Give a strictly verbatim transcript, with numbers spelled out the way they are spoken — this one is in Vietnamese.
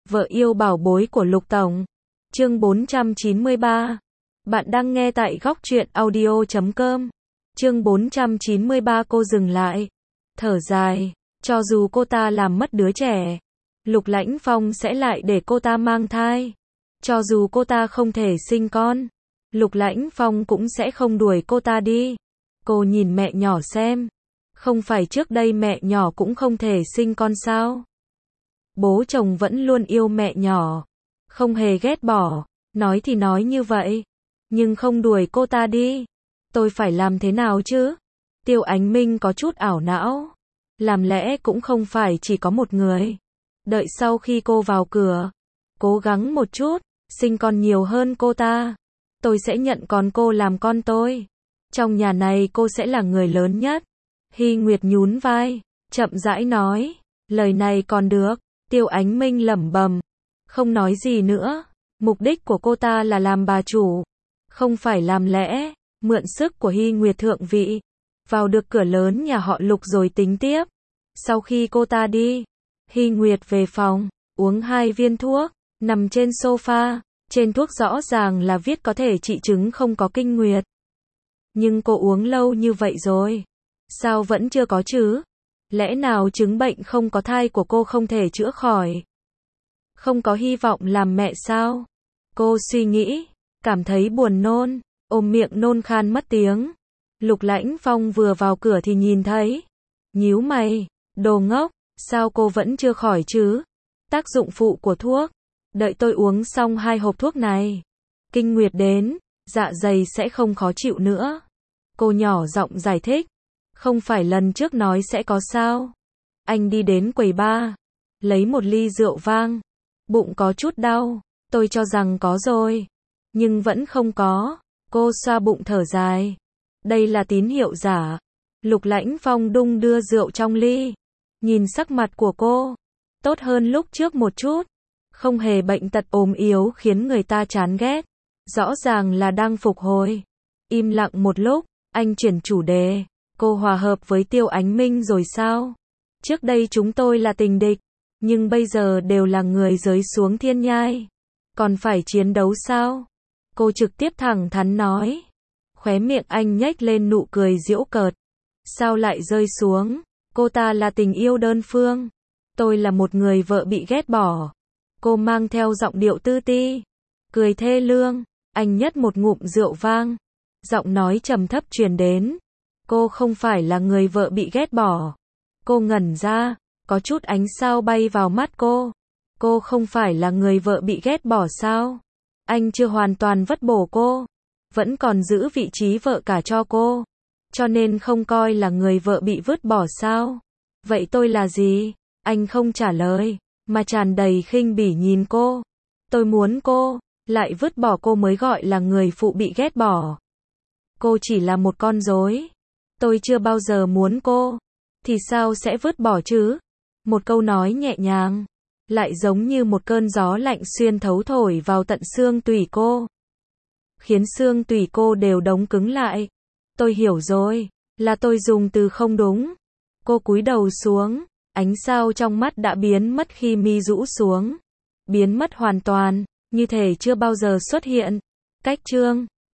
Vợ yêu bảo bối của Lục Tổng. Chương bốn trăm chín mươi ba. Bạn đang nghe tại góc truyện audio chấm com. Chương bốn trăm chín mươi ba. Cô dừng lại, thở dài, cho dù cô ta làm mất đứa trẻ, Lục Lãnh Phong sẽ lại để cô ta mang thai. Cho dù cô ta không thể sinh con, Lục Lãnh Phong cũng sẽ không đuổi cô ta đi. Cô nhìn mẹ nhỏ xem, không phải trước đây mẹ nhỏ cũng không thể sinh con sao? Bố chồng vẫn luôn yêu mẹ nhỏ, không hề ghét bỏ, nói thì nói như vậy, nhưng không đuổi cô ta đi. Tôi phải làm thế nào chứ? Tiêu Ánh Minh có chút ảo não. Làm lẽ cũng không phải chỉ có một người. Đợi sau khi cô vào cửa, cố gắng một chút, sinh con nhiều hơn cô ta. Tôi sẽ nhận con cô làm con tôi. Trong nhà này cô sẽ là người lớn nhất. Hy Nguyệt nhún vai, chậm rãi nói, lời này còn được. Tiêu Ánh Minh lẩm bẩm, không nói gì nữa. Mục đích của cô ta là làm bà chủ, không phải làm lẽ, mượn sức của Hy Nguyệt thượng vị, vào được cửa lớn nhà họ Lục rồi tính tiếp. Sau khi cô ta đi, Hy Nguyệt về phòng, uống hai viên thuốc, nằm trên sofa, trên thuốc rõ ràng là viết có thể trị chứng không có kinh nguyệt. Nhưng cô uống lâu như vậy rồi, sao vẫn chưa có chứ? Lẽ nào chứng bệnh không có thai của cô không thể chữa khỏi? Không có hy vọng làm mẹ sao? Cô suy nghĩ, cảm thấy buồn nôn, ôm miệng nôn khan mất tiếng. Lục Lãnh Phong vừa vào cửa thì nhìn thấy, nhíu mày, đồ ngốc, sao cô vẫn chưa khỏi chứ? Tác dụng phụ của thuốc, đợi tôi uống xong hai hộp thuốc này, kinh nguyệt đến, dạ dày sẽ không khó chịu nữa. Cô nhỏ giọng giải thích, không phải lần trước nói sẽ có sao? Anh đi đến quầy bar, lấy một ly rượu vang, bụng có chút đau, tôi cho rằng có rồi, nhưng vẫn không có. Cô xoa bụng thở dài, đây là tín hiệu giả. Lục Lãnh Phong đung đưa rượu trong ly, nhìn sắc mặt của cô, tốt hơn lúc trước một chút, không hề bệnh tật ốm yếu khiến người ta chán ghét, rõ ràng là đang phục hồi. Im lặng một lúc, anh chuyển chủ đề, cô hòa hợp với Tiêu Ánh Minh rồi sao? Trước đây chúng tôi là tình địch, nhưng bây giờ đều là người rơi xuống thiên nhai, còn phải chiến đấu sao? Cô trực tiếp thẳng thắn nói. Khóe miệng anh nhếch lên nụ cười giễu cợt. Sao lại rơi xuống? Cô ta là tình yêu đơn phương, tôi là một người vợ bị ghét bỏ. Cô mang theo giọng điệu tư ti, cười thê lương. Anh nhấp một ngụm rượu vang, giọng nói trầm thấp truyền đến. Cô không phải là người vợ bị ghét bỏ. Cô ngẩn ra, có chút ánh sao bay vào mắt cô. Cô không phải là người vợ bị ghét bỏ sao? Anh chưa hoàn toàn vứt bỏ cô, vẫn còn giữ vị trí vợ cả cho cô, cho nên không coi là người vợ bị vứt bỏ sao? Vậy tôi là gì? Anh không trả lời, mà tràn đầy khinh bỉ nhìn cô. Tôi muốn cô lại vứt bỏ cô mới gọi là người phụ bị ghét bỏ. Cô chỉ là một con rối. Tôi chưa bao giờ muốn cô, thì sao sẽ vứt bỏ chứ? Một câu nói nhẹ nhàng, lại giống như một cơn gió lạnh xuyên thấu thổi vào tận xương tủy cô, khiến xương tủy cô đều đóng cứng lại. Tôi hiểu rồi, là tôi dùng từ không đúng. Cô cúi đầu xuống, ánh sao trong mắt đã biến mất khi mi rũ xuống, biến mất hoàn toàn, như thể chưa bao giờ xuất hiện. Cách chương